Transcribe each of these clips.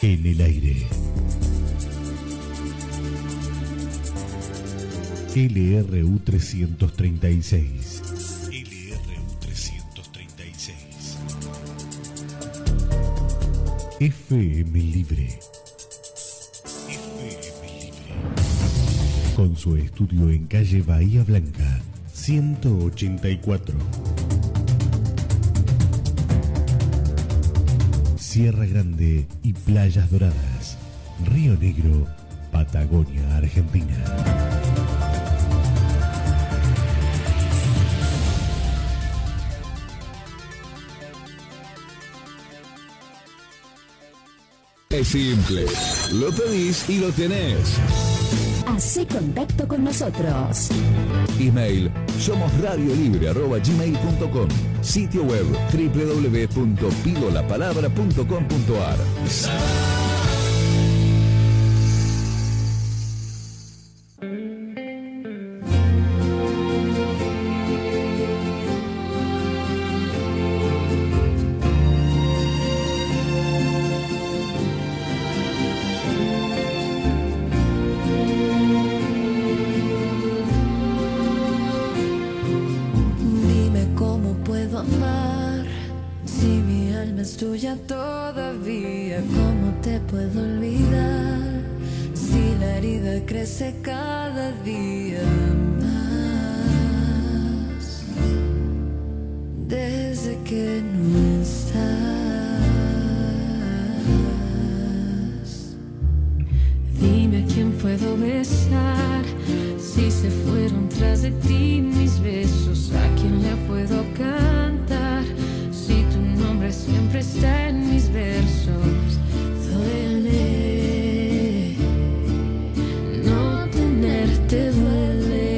En el aire. LRU 336. LRU 336. FM Libre. FM Libre. Con su estudio en calle Bahía Blanca, 184. Sierra Grande y Playas Doradas. Río Negro, Patagonia, Argentina. Es simple, lo pedís y lo tenés. Hacé contacto con nosotros. Email somosradiolibre@gmail.com. Sitio web www.pidolapalabra.com.ar. Tuya todavía, ¿cómo te puedo olvidar? Si la herida crece cada día más, desde que no estás. Dime a quién puedo besar, si se fueron tras de ti mis besos, a quién le puedo cantar. Siempre está en mis versos. Duele, no tenerte duele.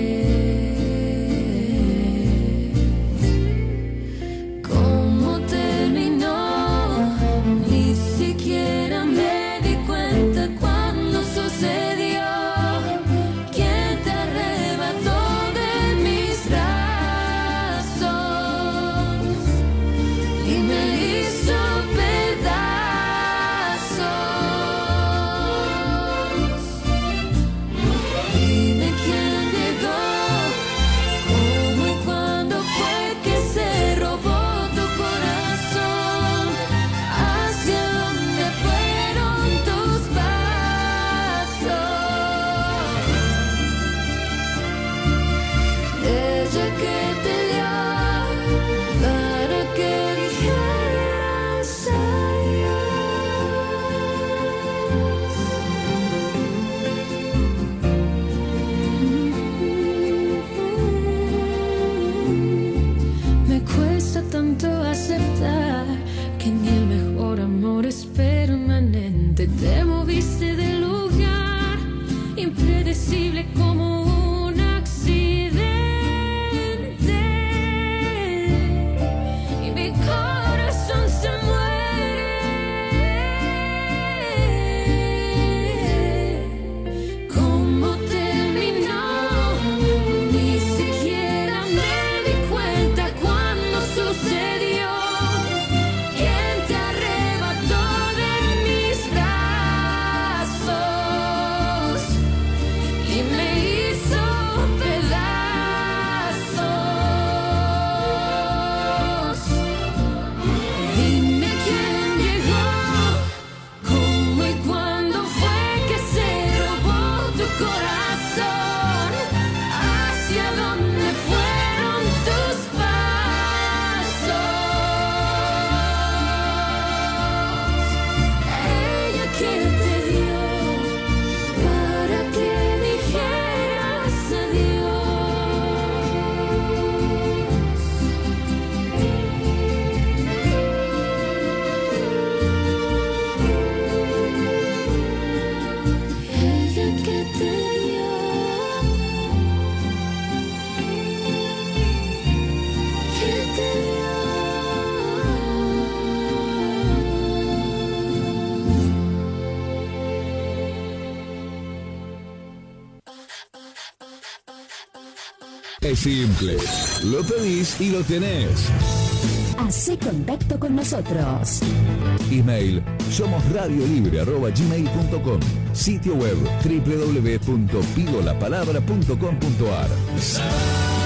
¿Cómo terminó? Ni siquiera me di cuenta cuando sucedió. ¿Quién te arrebató de mis brazos? Y me hizo pedazos. Dime quién llegó, cómo y cuándo fue que se robó tu corazón. ¿Hacia dónde fueron tus pasos? Ella que te dio para que dijeras adiós. Me cuesta tanto aceptar que ni el mejor amor es permanente. Te moviste del lugar, impredecible como un accidente. Y mi corazón se muere. ¿Cómo terminó? Ni siquiera me di cuenta cuando sucedió. ¿Quién te arrebató de mis brazos? Y me hizo pedazos. Dime quién llegó, cómo y cuándo fue que se robó tu corazón. ¿Hacia dónde fueron tus pasos? Ella que te dio para que dijeras adiós. Ella que te dio, que te dio. Es simple, lo pedís y lo tenés. Hacé contacto con nosotros. Email somosradiolibre@gmail.com. Sitio web www.pidolapalabra.com.ar.